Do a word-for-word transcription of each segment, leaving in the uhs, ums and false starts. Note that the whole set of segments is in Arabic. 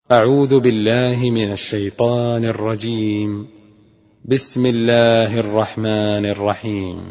أعوذ بالله من الشيطان الرجيم. بسم الله الرحمن الرحيم.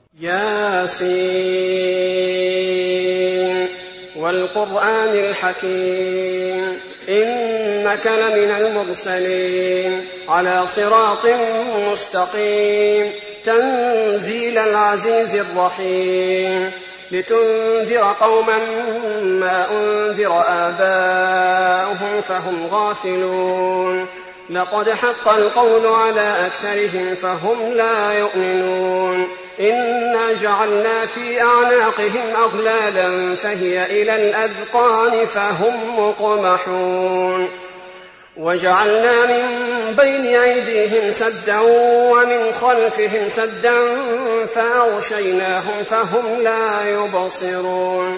ياسين والقرآن الحكيم إنك لمن المرسلين على صراط مستقيم تنزيل العزيز الرحيم لتنذر قوما ما أنذر آباؤهم فهم غافلون لقد حق القول على أكثرهم فهم لا يؤمنون إنا جعلنا في أعناقهم أغلالا فهي إلى الأذقان فهم مقمحون وجعلنا من بين أيديهم سدا ومن خلفهم سدا فأغشيناهم فهم لا يبصرون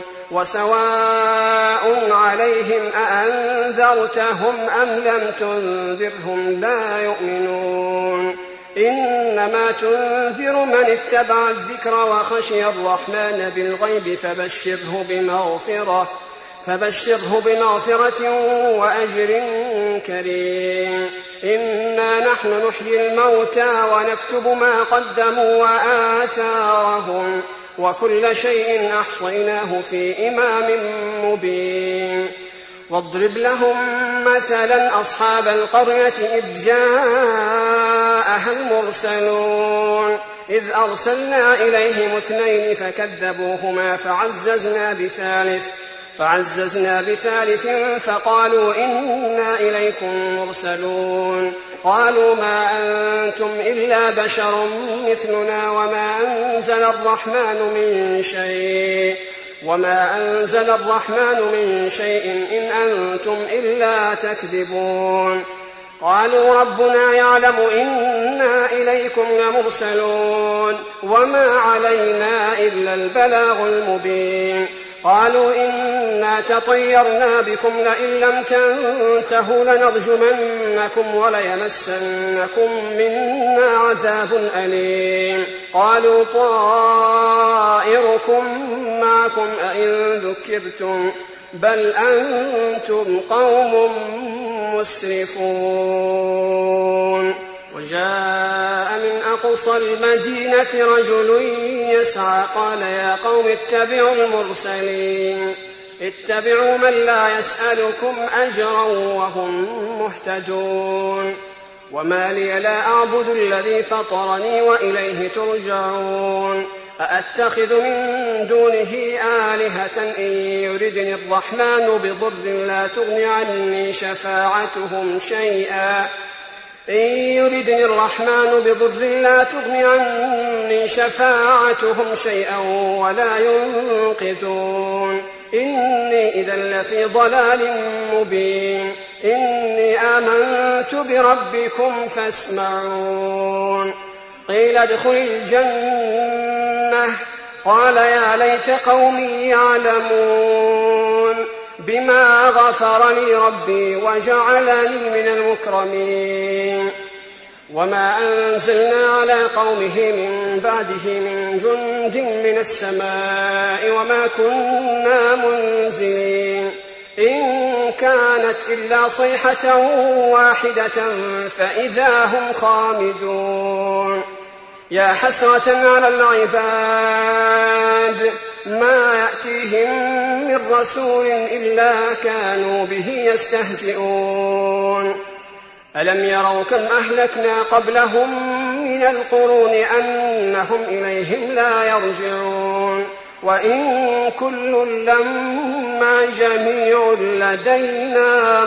وسواء عليهم أأنذرتهم أم لم تنذرهم لا يؤمنون إنما تنذر من اتبع الذكر وخشي الرحمن بالغيب فبشره بمغفرة فبشره بمغفرة وأجر كريم إنا نحن نحيي الموتى ونكتب ما قدموا وآثارهم وكل شيء أحصيناه في إمام مبين واضرب لهم مثلا أصحاب القرية إذ جاءها المرسلون إذ أرسلنا إليهم اثنين فكذبوهما فعززنا بثالث فعززنا بثالث فقالوا إنا إليكم مرسلون قالوا ما أنتم إلا بشر مثلنا وما أنزل الرحمن من شيء وما أنزل الرحمن من شيء إن أنتم إلا تكذبون قالوا ربنا يعلم إنا إليكم لمرسلون وما علينا إلا البلاغ المبين قالوا إنا تطيرنا بكم لئن لم تنتهوا لنرجمنكم وليمسنكم منا عذاب أليم قالوا طائركم معكم أئن ذكرتم بل أنتم قوم مسرفون وجاء من أقصى المدينة رجل يسعى قال يا قوم اتبعوا المرسلين اتبعوا من لا يسألكم أجرا وهم مهتدون وما لي لا أعبد الذي فطرني وإليه ترجعون أأتخذ من دونه آلهة إن يردني الرحمن بضر لا تغن عني شفاعتهم شيئا إن يردني الرحمن بضر لا تغن عني شفاعتهم شيئا ولا ينقذون إني إذا لفي ضلال مبين إني آمنت بربكم فاسمعون قيل ادخل الجنة قال يا ليت قومي يعلمون بما غفر لي ربي وجعلني من المكرمين وما أنزلنا على قومه من بعده من جند من السماء وما كنا منزلين إن كانت إلا صيحة واحدة فإذا هم خامدون يا حسرة على العباد ما يأتيهم من رسول إلا كانوا به يستهزئون ألم يروا كم أهلكنا قبلهم من القرون أنهم إليهم لا يرجعون وإن كل لما جميع لدينا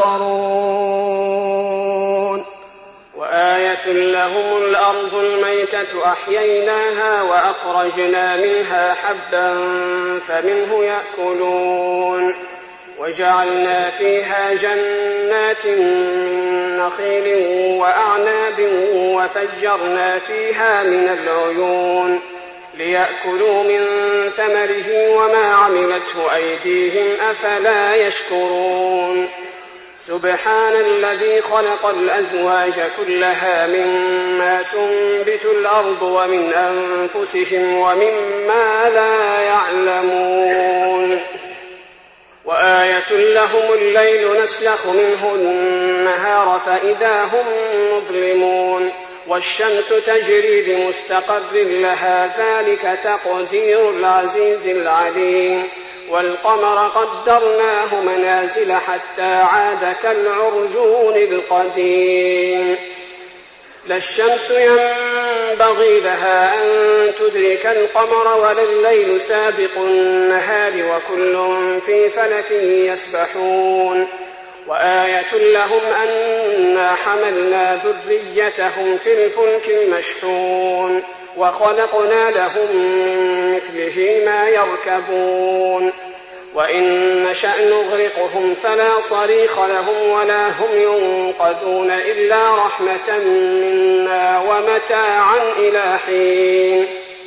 محضرون وآية لهم الأرض الميتة أحييناها وأخرجنا منها حبا فمنه يأكلون وجعلنا فيها جنات من نخيل وأعناب وفجرنا فيها من العيون ليأكلوا من ثمره وما عملته أيديهم أفلا يشكرون سبحان الذي خلق الأزواج كلها مما تنبت الأرض ومن أنفسهم ومما لا يعلمون وآية لهم الليل نسلخ منه النهار فإذا هم مظلمون والشمس تجري لمستقر لها ذلك تقدير العزيز العليم والقمر قدرناه منازل حتى عاد كالعرجون القديم لا الشمس ينبغي لها أن تدرك القمر ولا الليل سابق النهار وكل في فلك يسبحون وآية لهم أنا حملنا ذريتهم في الفلك المشحون وخلقنا لهم من مثله ما يركبون وإن نشأ نغرقهم فلا صريخ لهم ولا هم ينقذون إلا رحمة منا ومتاعا إلى حين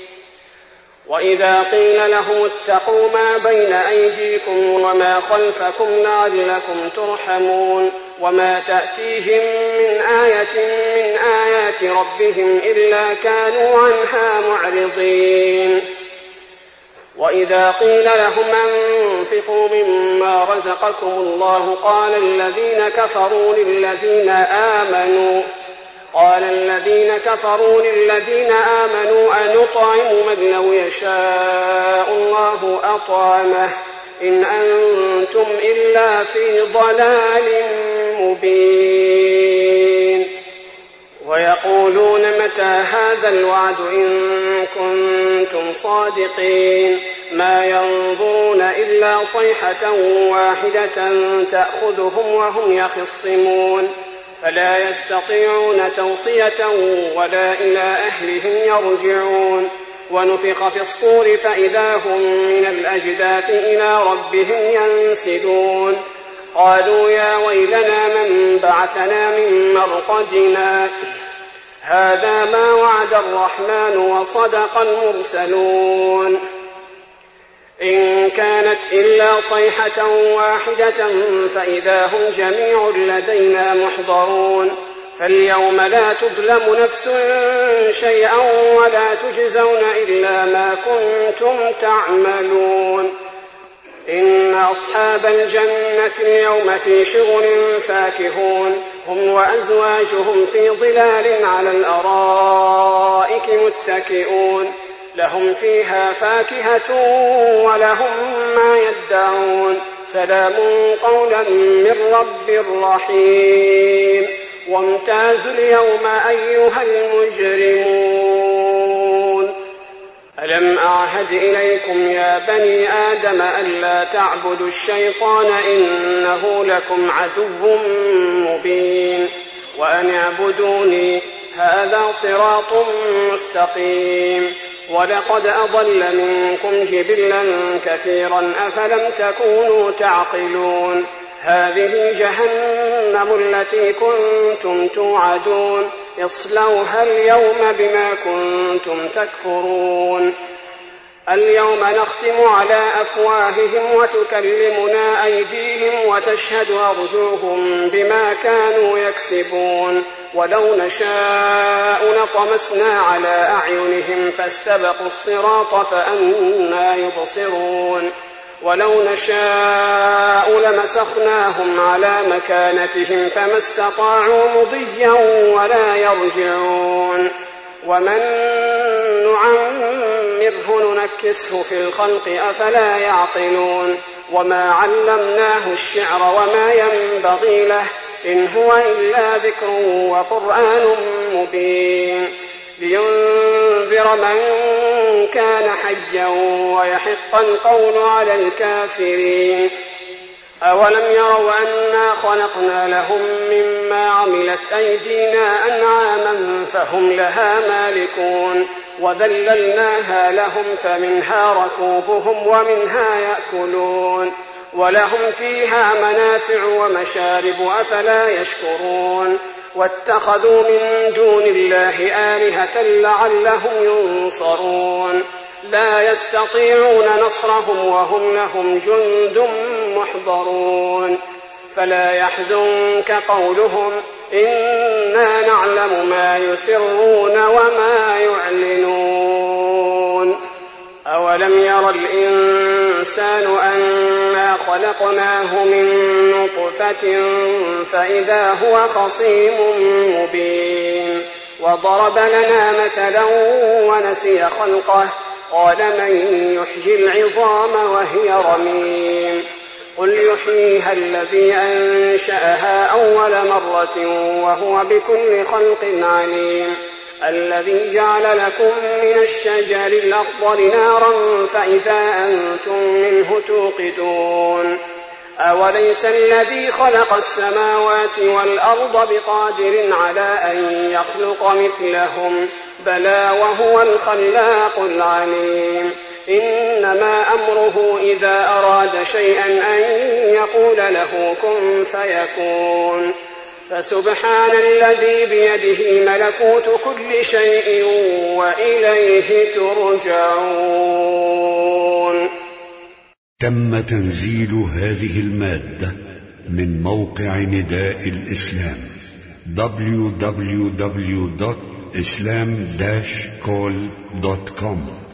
وإذا قيل لهم اتقوا ما بين أيديكم وما خلفكم لعلكم ترحمون وما تأتيهم من آية من آيات ربهم إلا كانوا عنها معرضين وإذا قيل لهم أنفقوا مما رزقكم الله قال الذين كفروا للذين آمنوا قال الذين كفروا للذين آمنوا أنطعم من لو يشاء الله أطعمه إن أنتم إلا في ضلال مبين ويقولون متى هذا الوعد إن كنتم صادقين ما ينظرون إلا صيحة واحدة تأخذهم وهم يخصمون فلا يستطيعون توصية ولا إلى أهلهم يرجعون ونفخ في الصور فإذا هم من الأجداث إلى ربهم ينسلون قالوا يا ويلنا من بعثنا من مرقدنا هذا ما وعد الرحمن وصدق المرسلون إن كانت إلا صيحة واحدة فإذا هم جميع لدينا محضرون فاليوم لا تظلم نفس شيئا ولا تجزون إلا ما كنتم تعملون إن أصحاب الجنة اليوم في شغل فاكهون هم وأزواجهم في ظلال على الأرائك متكئون لهم فيها فاكهة ولهم ما يدعون سلام قولا من رب رحيم وامتازوا اليوم أيها المجرمون ألم أعهد إليكم يا بني آدم ألا تعبدوا الشيطان إنه لكم عدو مبين وأن اعبدوني هذا صراط مستقيم ولقد أضل منكم جبلا كثيرا أفلم تكونوا تعقلون هذه جهنم التي كنتم توعدون اصلوها اليوم بما كنتم تكفرون اليوم نختم على أفواههم وتكلمنا أيديهم وتشهد أرجلهم بما كانوا يكسبون ولو نشاء لطمسنا على أعينهم فاستبقوا الصراط فأنى يبصرون ولو نشاء لمسخناهم على مكانتهم فما استطاعوا مضيا ولا يرجعون ومن نعمره ننكسه في الخلق أفلا يعقلون وما علمناه الشعر وما ينبغي له إن هو إلا ذكر وقرآن مبين لينذر من كان حيا ويحق القول على الكافرين أولم يروا أنا خلقنا لهم مما عملت أيدينا أنعاما فهم لها مالكون وذللناها لهم فمنها ركوبهم ومنها يأكلون ولهم فيها منافع ومشارب أفلا يشكرون واتخذوا من دون الله آلهة لعلهم ينصرون لا يستطيعون نصرهم وهم لهم جند محضرون فلا يحزنك قولهم إنا نعلم ما يسرون وما يعلنون أولم ير الإنسان أنا خلقناه من نطفة فإذا هو خصيم مبين وضرب لنا مثلا ونسي خلقه قال من يحيي العظام وهي رميم قل يحييها الذي أنشأها أول مرة وهو بكل خلق عليم الذي جعل لكم من الشجر الأخضر نارا فإذا أنتم منه توقدون أوليس الذي خلق السماوات والأرض بقادر على أن يخلق مثلهم بلى وهو الخلاق العليم إنما أمره إذا أراد شيئا أن يقول له كن فيكون فسبحان الذي بيده ملكوت كل شيء وإليه ترجعون. تم تنزيل هذه المادة من موقع نداء الإسلام دبليو دبليو دبليو دوت إسلام داش كول دوت كوم.